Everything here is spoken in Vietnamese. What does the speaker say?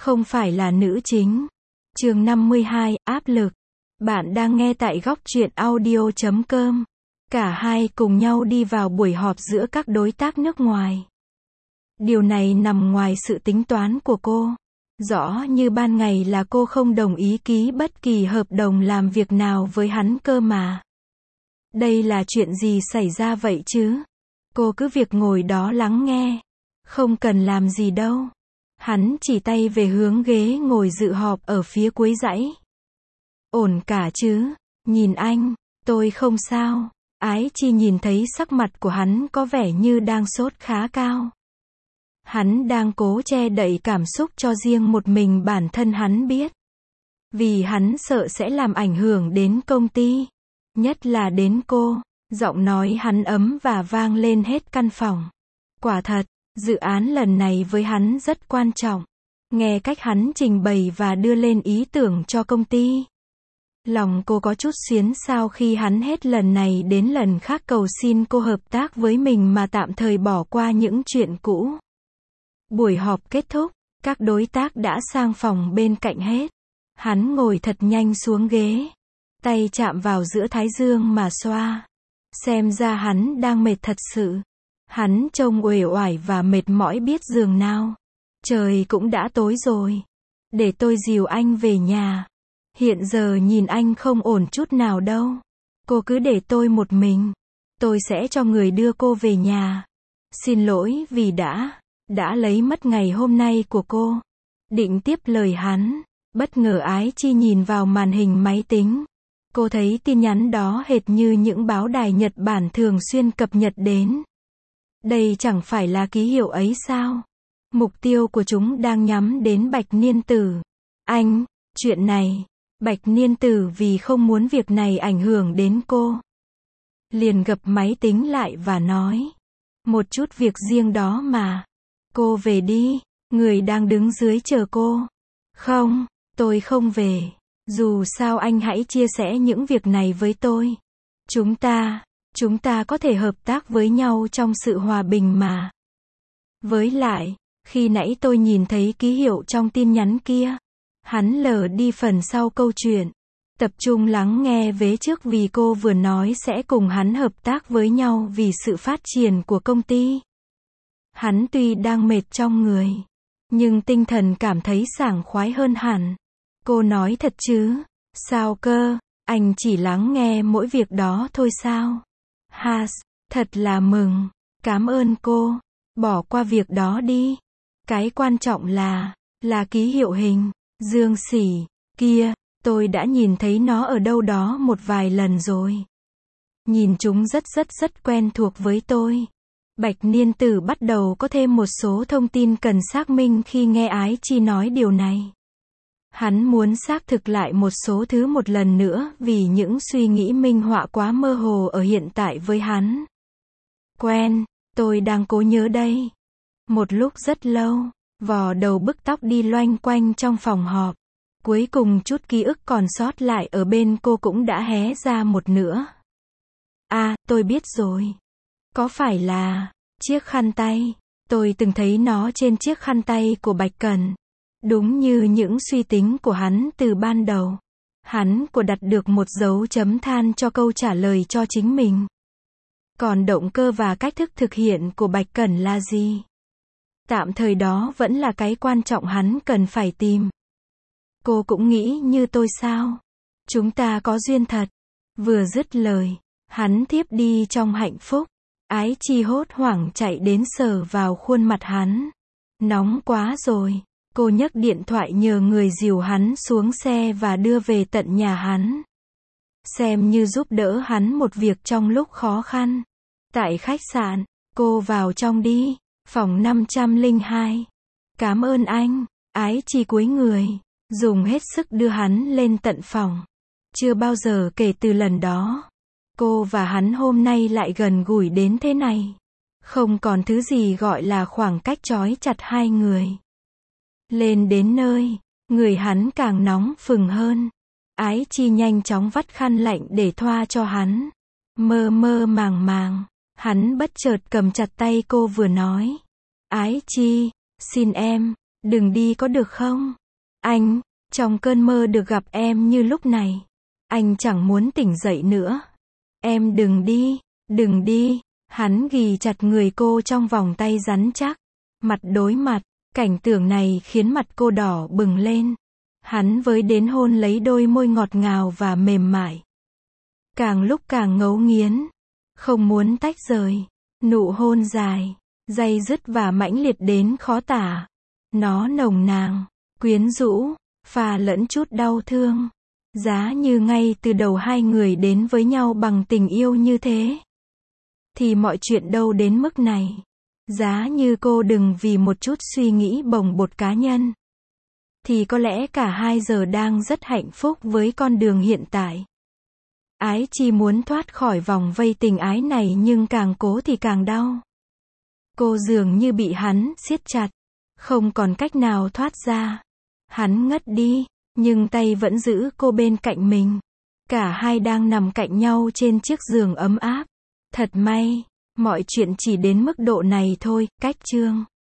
không phải là nữ chính. Chương 52, áp lực. Bạn đang nghe tại góc truyện audio.com. Cả hai cùng nhau đi vào buổi họp giữa các đối tác nước ngoài. Điều này nằm ngoài sự tính toán của cô. Rõ như ban ngày là cô không đồng ý ký bất kỳ hợp đồng làm việc nào với hắn cơ mà. Đây là chuyện gì xảy ra vậy chứ? Cô cứ việc ngồi đó lắng nghe. Không cần làm gì đâu. Hắn chỉ tay về hướng ghế ngồi dự họp ở phía cuối dãy. Ổn cả chứ? Nhìn anh, tôi không sao. Ái Chi nhìn thấy sắc mặt của hắn có vẻ như đang sốt khá cao. Hắn đang cố che đậy cảm xúc cho riêng một mình bản thân hắn biết. Vì hắn sợ sẽ làm ảnh hưởng đến công ty. Nhất là đến cô. Giọng nói hắn ấm và vang lên hết căn phòng. Quả thật, dự án lần này với hắn rất quan trọng. Nghe cách hắn trình bày và đưa lên ý tưởng cho công ty. Lòng cô có chút xuyến xao khi hắn hết lần này đến lần khác cầu xin cô hợp tác với mình mà tạm thời bỏ qua những chuyện cũ. Buổi họp kết thúc, các đối tác đã sang phòng bên cạnh hết. Hắn ngồi thật nhanh xuống ghế. Tay chạm vào giữa thái dương mà xoa. Xem ra hắn đang mệt thật sự. Hắn trông uể oải và mệt mỏi biết giường nào. Trời cũng đã tối rồi. Để tôi dìu anh về nhà. Hiện giờ nhìn anh không ổn chút nào đâu. Cô cứ để tôi một mình. Tôi sẽ cho người đưa cô về nhà. Xin lỗi vì đã lấy mất ngày hôm nay của cô. Định tiếp lời hắn. Bất ngờ Ái Chi nhìn vào màn hình máy tính. Cô thấy tin nhắn đó hệt như những báo đài Nhật Bản thường xuyên cập nhật đến. Đây chẳng phải là ký hiệu ấy sao? Mục tiêu của chúng đang nhắm đến Bạch Niên Tử. Anh, chuyện này, Bạch Niên Tử vì không muốn việc này ảnh hưởng đến cô. Liền gập máy tính lại và nói. Một chút việc riêng đó mà. Cô về đi, người đang đứng dưới chờ cô. Không, tôi không về. Dù sao anh hãy chia sẻ những việc này với tôi. Chúng ta có thể hợp tác với nhau trong sự hòa bình mà. Với lại, khi nãy tôi nhìn thấy ký hiệu trong tin nhắn kia. Hắn lờ đi phần sau câu chuyện. Tập trung lắng nghe vế trước vì cô vừa nói sẽ cùng hắn hợp tác với nhau vì sự phát triển của công ty. Hắn tuy đang mệt trong người, nhưng tinh thần cảm thấy sảng khoái hơn hẳn. Cô nói thật chứ? Sao cơ? Anh chỉ lắng nghe mỗi việc đó thôi sao? Thật là mừng. Cảm ơn cô. Bỏ qua việc đó đi. Cái quan trọng là ký hiệu hình, dương xỉ, kia, tôi đã nhìn thấy nó ở đâu đó một vài lần rồi. Nhìn chúng rất quen thuộc với tôi. Bạch Niên Tử bắt đầu có thêm một số thông tin cần xác minh khi nghe Ái Chi nói điều này. Hắn muốn xác thực lại một số thứ một lần nữa vì những suy nghĩ minh họa quá mơ hồ ở hiện tại với hắn. Tôi đang cố nhớ đây. Một lúc rất lâu, vò đầu bức tóc đi loanh quanh trong phòng họp. Cuối cùng chút ký ức còn sót lại ở bên cô cũng đã hé ra một nửa. Tôi biết rồi. Có phải là chiếc khăn tay? Tôi từng thấy nó trên chiếc khăn tay của Bạch Cẩn. Đúng như những suy tính của hắn từ ban đầu. Hắn đặt được một dấu chấm than cho câu trả lời cho chính mình. Còn động cơ và cách thức thực hiện của Bạch Cẩn là gì? Tạm thời đó vẫn là cái quan trọng hắn cần phải tìm. Cô cũng nghĩ như tôi sao? Chúng ta có duyên thật. Vừa dứt lời, hắn thiếp đi trong hạnh phúc. Ái Chi hốt hoảng chạy đến sờ vào khuôn mặt hắn. Nóng quá rồi. Cô nhấc điện thoại nhờ người dìu hắn xuống xe và đưa về tận nhà hắn. Xem như giúp đỡ hắn một việc trong lúc khó khăn. Tại khách sạn, cô vào trong đi. Phòng 502. Cảm ơn anh. Ái Chi cúi người, dùng hết sức đưa hắn lên tận phòng. Chưa bao giờ kể từ lần đó, cô và hắn hôm nay lại gần gũi đến thế này. Không còn thứ gì gọi là khoảng cách trói chặt hai người. Lên đến nơi, người hắn càng nóng phừng hơn. Ái Chi nhanh chóng vắt khăn lạnh để thoa cho hắn. Mơ mơ màng, hắn bất chợt cầm chặt tay cô vừa nói. Ái Chi, xin em, Đừng đi có được không? Anh, trong cơn mơ được gặp em như lúc này. Anh chẳng muốn tỉnh dậy nữa. Em đừng đi, đừng đi. Hắn ghì chặt người cô trong vòng tay rắn chắc. Mặt đối mặt, cảnh tượng này khiến mặt cô đỏ bừng lên. Hắn với đến hôn lấy đôi môi ngọt ngào và mềm mại. Càng lúc càng ngấu nghiến. Không muốn tách rời. Nụ hôn dài, day dứt và mãnh liệt đến khó tả. Nó nồng nàn, quyến rũ, pha lẫn chút đau thương. Giá như ngay từ đầu hai người đến với nhau bằng tình yêu như thế, thì mọi chuyện đâu đến mức này. Giá như cô đừng vì một chút suy nghĩ bồng bột cá nhân, thì có lẽ cả hai giờ đang rất hạnh phúc với con đường hiện tại. Ái Chi muốn thoát khỏi vòng vây tình ái này nhưng càng cố thì càng đau. Cô dường như bị hắn siết chặt, không còn cách nào thoát ra. Hắn ngất đi, nhưng tay vẫn giữ cô bên cạnh mình. Cả hai đang nằm cạnh nhau trên chiếc giường ấm áp. Thật may, mọi chuyện chỉ đến mức độ này thôi. Cách chương